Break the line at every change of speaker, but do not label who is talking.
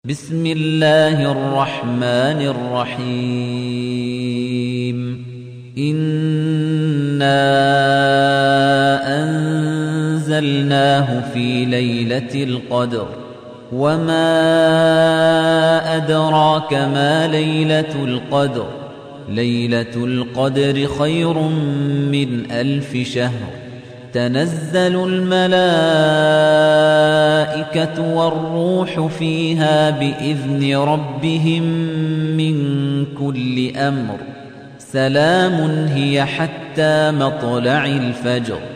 بسم الله الرحمن الرحيم إنا أنزلناه في ليلة القدر وما أدراك ما ليلة القدر ليلة القدر خير من 1000 شهر تنزل الملائكة والروح فيها بإذن ربهم من كل أمر سلام هي حتى مطلع الفجر